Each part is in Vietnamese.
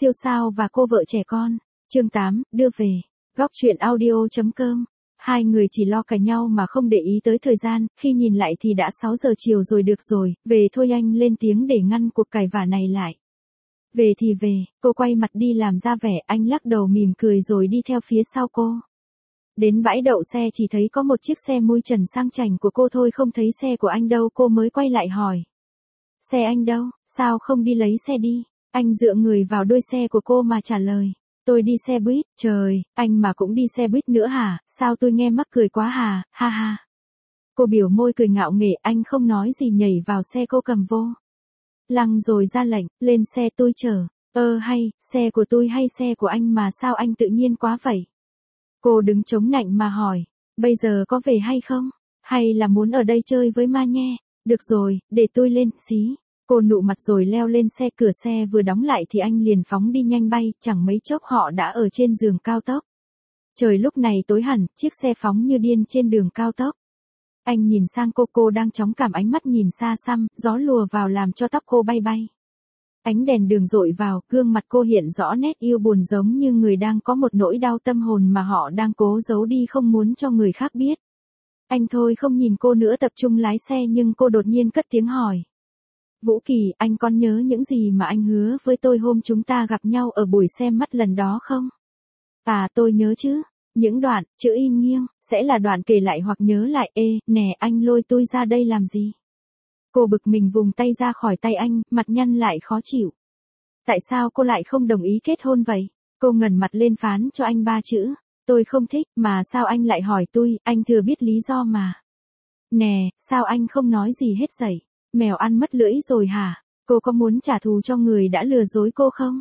Siêu sao và cô vợ trẻ con. Chương 8, đưa về. Góc truyện audio.com. Hai người chỉ lo cãi nhau mà không để ý tới thời gian, khi nhìn lại thì đã 6 giờ chiều rồi. Được rồi, về thôi, anh lên tiếng để ngăn cuộc cãi vã này lại. Về thì về, cô quay mặt đi làm ra vẻ, anh lắc đầu mỉm cười rồi đi theo phía sau cô. Đến bãi đậu xe chỉ thấy có một chiếc xe mui trần sang chảnh của cô thôi, không thấy xe của anh đâu. Cô mới quay lại hỏi. Xe anh đâu, sao không đi lấy xe đi? Anh dựa người vào đuôi xe của cô mà trả lời. Tôi đi xe buýt. Trời, anh mà cũng đi xe buýt nữa hả? Sao tôi nghe mắc cười quá hà, ha ha. Cô biểu môi cười ngạo nghễ, anh không nói gì nhảy vào xe cô cầm vô lăng rồi ra lệnh, lên xe tôi chở. Hay, xe của tôi hay xe của anh mà sao anh tự nhiên quá vậy? Cô đứng chống nạnh mà hỏi, bây giờ có về hay không? Hay là muốn ở đây chơi với ma nhe? Được rồi, để tôi lên, xí. Cô nụ mặt rồi leo lên xe, cửa xe vừa đóng lại thì anh liền phóng đi nhanh bay, chẳng mấy chốc họ đã ở trên giường cao tốc. Trời lúc này tối hẳn, chiếc xe phóng như điên trên đường cao tốc. Anh nhìn sang cô đang chóng cảm, ánh mắt nhìn xa xăm, gió lùa vào làm cho tóc cô bay bay. Ánh đèn đường dội vào, gương mặt cô hiện rõ nét yêu buồn giống như người đang có một nỗi đau tâm hồn mà họ đang cố giấu đi không muốn cho người khác biết. Anh thôi không nhìn cô nữa, tập trung lái xe, nhưng cô đột nhiên cất tiếng hỏi. Vũ Kỳ, anh còn nhớ những gì mà anh hứa với tôi hôm chúng ta gặp nhau ở buổi xem mắt lần đó không? À, tôi nhớ chứ. Những đoạn, chữ in nghiêng, sẽ là đoạn kể lại hoặc nhớ lại. Nè, anh lôi tôi ra đây làm gì? Cô bực mình vùng tay ra khỏi tay anh, mặt nhăn lại khó chịu. Tại sao cô lại không đồng ý kết hôn vậy? Cô ngẩng mặt lên phán cho anh 3 chữ. Tôi không thích, mà sao anh lại hỏi tôi, anh thừa biết lý do mà. Nè, sao anh không nói gì hết vậy? Mèo ăn mất lưỡi rồi hả? Cô có muốn trả thù cho người đã lừa dối cô không?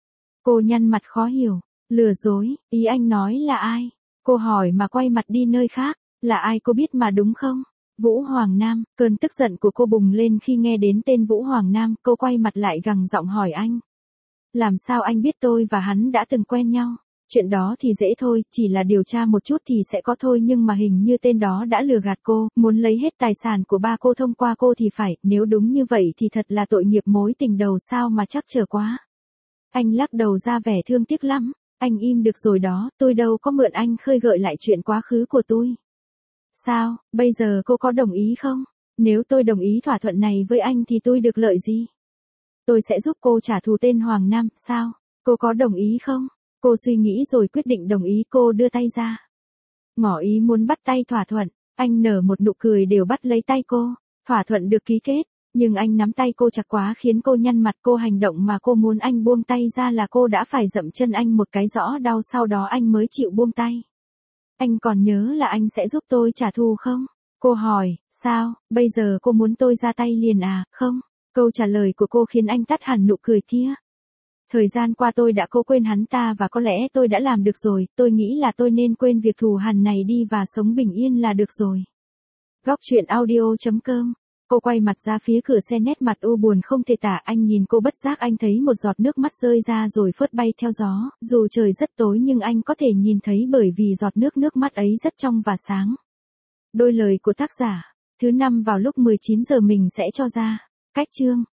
Cô nhăn mặt khó hiểu. Lừa dối, ý anh nói là ai? Cô hỏi mà quay mặt đi nơi khác. Là ai cô biết mà đúng không? Vũ Hoàng Nam. Cơn tức giận của cô bùng lên khi nghe đến tên Vũ Hoàng Nam. Cô quay mặt lại gằn giọng hỏi anh. Làm sao anh biết tôi và hắn đã từng quen nhau? Chuyện đó thì dễ thôi, chỉ là điều tra một chút thì sẽ có thôi, nhưng mà hình như tên đó đã lừa gạt cô, muốn lấy hết tài sản của ba cô thông qua cô thì phải, nếu đúng như vậy thì thật là tội nghiệp mối tình đầu sao mà chắc trở quá. Anh lắc đầu ra vẻ thương tiếc lắm. Anh im được rồi đó, tôi đâu có mượn anh khơi gợi lại chuyện quá khứ của tôi. Sao, bây giờ cô có đồng ý không? Nếu tôi đồng ý thỏa thuận này với anh thì tôi được lợi gì? Tôi sẽ giúp cô trả thù tên Hoàng Nam, sao? Cô có đồng ý không? Cô suy nghĩ rồi quyết định đồng ý, cô đưa tay ra. Ngỏ ý muốn bắt tay thỏa thuận, anh nở một nụ cười đều bắt lấy tay cô. Thỏa thuận được ký kết, nhưng anh nắm tay cô chặt quá khiến cô nhăn mặt. Cô hành động mà cô muốn anh buông tay ra là cô đã phải dậm chân anh một cái rõ đau, sau đó anh mới chịu buông tay. Anh còn nhớ là anh sẽ giúp tôi trả thù không? Cô hỏi, sao, bây giờ cô muốn tôi ra tay liền à? Không. Câu trả lời của cô khiến anh tắt hẳn nụ cười kia. Thời gian qua tôi đã cố quên hắn ta và có lẽ tôi đã làm được rồi, tôi nghĩ là tôi nên quên việc thù hằn này đi và sống bình yên là được rồi. Góc truyện audio.com. Cô quay mặt ra phía cửa xe, nét mặt u buồn không thể tả. Anh nhìn cô, bất giác anh thấy một giọt nước mắt rơi ra rồi phớt bay theo gió, dù trời rất tối nhưng anh có thể nhìn thấy bởi vì giọt nước mắt ấy rất trong và sáng. Đôi lời của tác giả. Thứ 5 vào lúc 19 giờ mình sẽ cho ra. Cách chương.